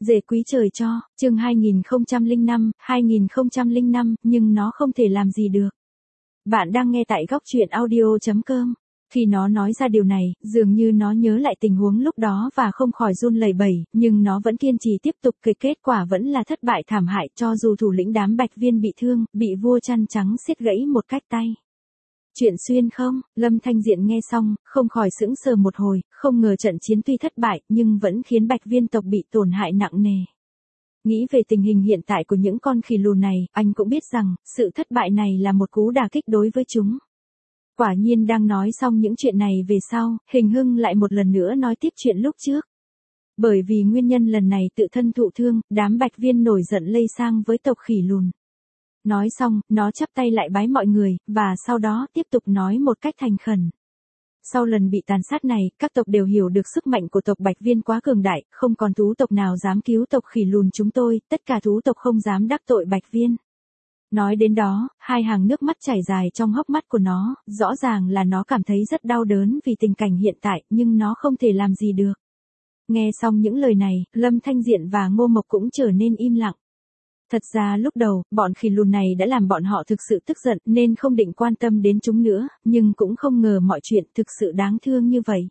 Rể quý trời cho, chương 2005, nhưng nó không thể làm gì được. Bạn đang nghe tại góc truyện audio.com. Khi nó nói ra điều này, dường như nó nhớ lại tình huống lúc đó và không khỏi run lẩy bẩy, nhưng nó vẫn kiên trì tiếp tục, kết quả vẫn là thất bại thảm hại, cho dù thủ lĩnh đám Bạch Viên bị thương, bị vua chăn trắng xiết gãy một cách tay. Chuyện xuyên không? Lâm Thanh Diện nghe xong, không khỏi sững sờ một hồi, không ngờ trận chiến tuy thất bại, nhưng vẫn khiến Bạch Viên tộc bị tổn hại nặng nề. Nghĩ về tình hình hiện tại của những con khỉ lùn này, anh cũng biết rằng, sự thất bại này là một cú đả kích đối với chúng. Quả nhiên đang nói xong những chuyện này về sau, Hình Hưng lại một lần nữa nói tiếp chuyện lúc trước. Bởi vì nguyên nhân lần này tự thân thụ thương, đám Bạch Viên nổi giận lây sang với tộc khỉ lùn. Nói xong, nó chắp tay lại bái mọi người, và sau đó tiếp tục nói một cách thành khẩn. Sau lần bị tàn sát này, các tộc đều hiểu được sức mạnh của tộc Bạch Viên quá cường đại, không còn thú tộc nào dám cứu tộc khỉ lùn chúng tôi, tất cả thú tộc không dám đắc tội Bạch Viên. Nói đến đó, hai hàng nước mắt chảy dài trong hốc mắt của nó, rõ ràng là nó cảm thấy rất đau đớn vì tình cảnh hiện tại, nhưng nó không thể làm gì được. Nghe xong những lời này, Lâm Thanh Diện và Ngô Mộc cũng trở nên im lặng. Thật ra lúc đầu, bọn khỉ lùn này đã làm bọn họ thực sự tức giận nên không định quan tâm đến chúng nữa, nhưng cũng không ngờ mọi chuyện thực sự đáng thương như vậy.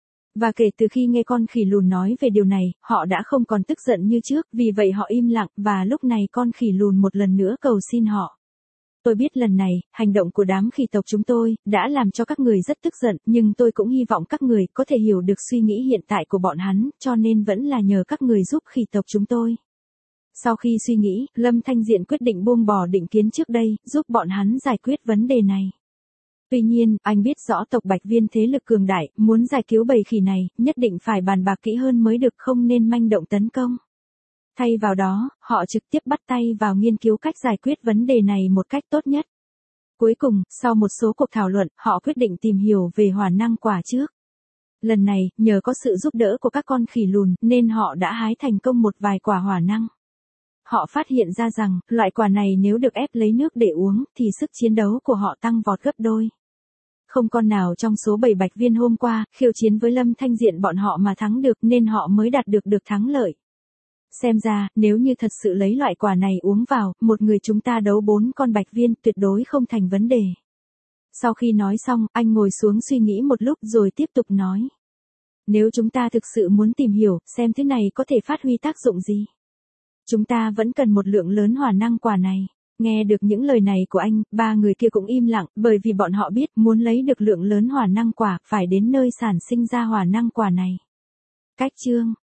Và kể từ khi nghe con khỉ lùn nói về điều này, họ đã không còn tức giận như trước, vì vậy họ im lặng, và lúc này con khỉ lùn một lần nữa cầu xin họ. Tôi biết lần này, hành động của đám khỉ tộc chúng tôi, đã làm cho các người rất tức giận, nhưng tôi cũng hy vọng các người có thể hiểu được suy nghĩ hiện tại của bọn hắn, cho nên vẫn là nhờ các người giúp khỉ tộc chúng tôi. Sau khi suy nghĩ, Lâm Thanh Diện quyết định buông bỏ định kiến trước đây, giúp bọn hắn giải quyết vấn đề này. Tuy nhiên, anh biết rõ tộc Bạch Viên thế lực cường đại, muốn giải cứu bầy khỉ này, nhất định phải bàn bạc kỹ hơn mới được, không nên manh động tấn công. Thay vào đó, họ trực tiếp bắt tay vào nghiên cứu cách giải quyết vấn đề này một cách tốt nhất. Cuối cùng, sau một số cuộc thảo luận, họ quyết định tìm hiểu về hỏa năng quả trước. Lần này, nhờ có sự giúp đỡ của các con khỉ lùn, nên họ đã hái thành công một vài quả hỏa năng. Họ phát hiện ra rằng, loại quả này nếu được ép lấy nước để uống, thì sức chiến đấu của họ tăng vọt gấp đôi. Không con nào trong số 7 Bạch Viên hôm qua, khiêu chiến với Lâm Thanh Diện bọn họ mà thắng được, nên họ mới đạt được thắng lợi. Xem ra, nếu như thật sự lấy loại quả này uống vào, một người chúng ta đấu 4 con Bạch Viên, tuyệt đối không thành vấn đề. Sau khi nói xong, anh ngồi xuống suy nghĩ một lúc rồi tiếp tục nói. Nếu chúng ta thực sự muốn tìm hiểu, xem thứ này có thể phát huy tác dụng gì, chúng ta vẫn cần một lượng lớn hỏa năng quả này. Nghe được những lời này của anh, ba người kia cũng im lặng, bởi vì bọn họ biết muốn lấy được lượng lớn hỏa năng quả, phải đến nơi sản sinh ra hỏa năng quả này. Cách chương